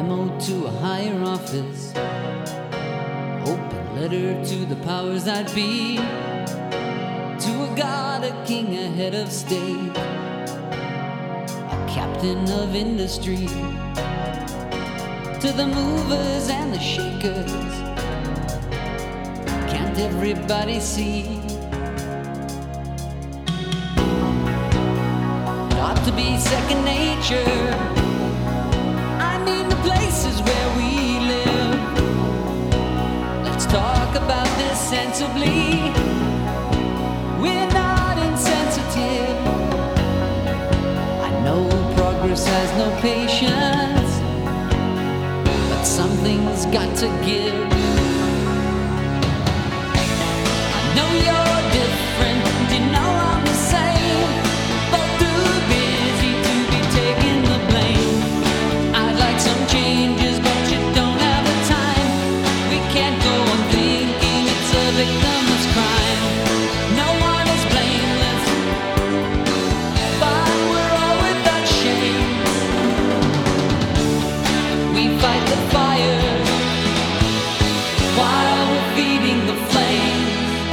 memo to a higher office, open letter to the powers that be, to a god, a king, a head of state, a captain of industry, to the movers and the shakers. Can't everybody see? It ought to be second nature. I mean the places where we live. Let's talk about this sensibly. We're not insensitive. I know progress has no patience, but something's got to give. I know you're different, you know I'm the same, both too busy to be taking the blame. I'd like some changes, but you don't have the time. We can't go on thinking it's a victimless crime. No one is blameless, but we're all without shame. We fight the fire while we're feeding the flames.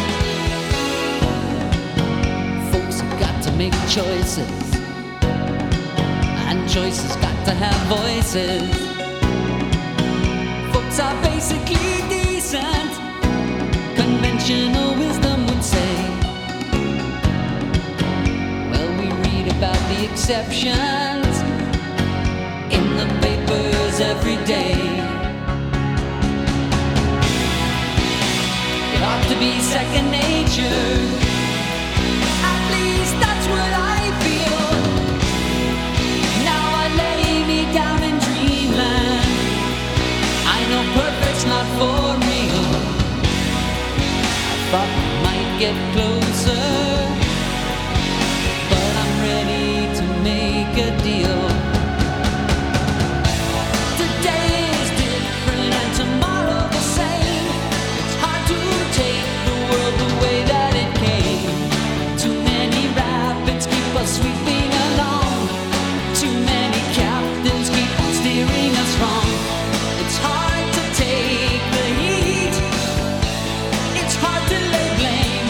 Folks have got to make choices, and choices got to have voices. Folks are basically decent, conventional wisdom would say. Well, we read about the exceptions in the papers every day. It ought to be second nature. At least that's what I feel. Now I lay me down in dreamland. I know perfect's not for real. I thought we might get closer, but I'm ready to make a deal. Today is different and tomorrow the same. It's hard to take the world the way that it came. Too many rapids keep us sweeping along. Too many captains keep on steering us wrong. It's hard to take the heat. It's hard to lay blame.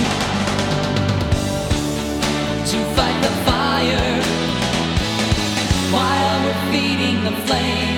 To fight the fire while we're feeding the flames.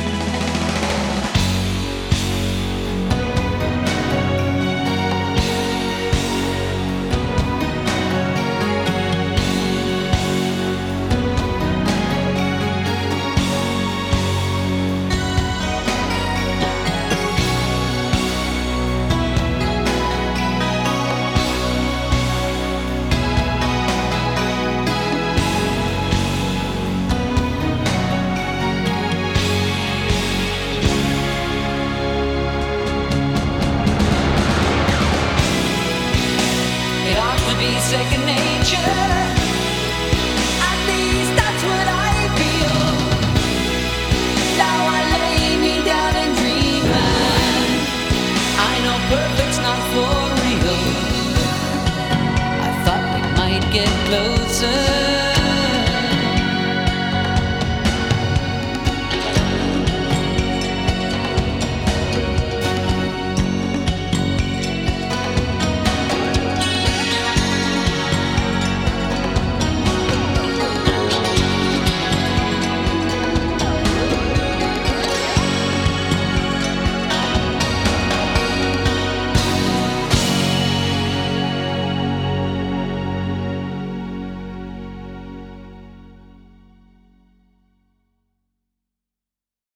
It ought to be second nature. At least that's what I feel. Now I lay me down in dreamland. I know perfect's not for real. I thought we might get closer,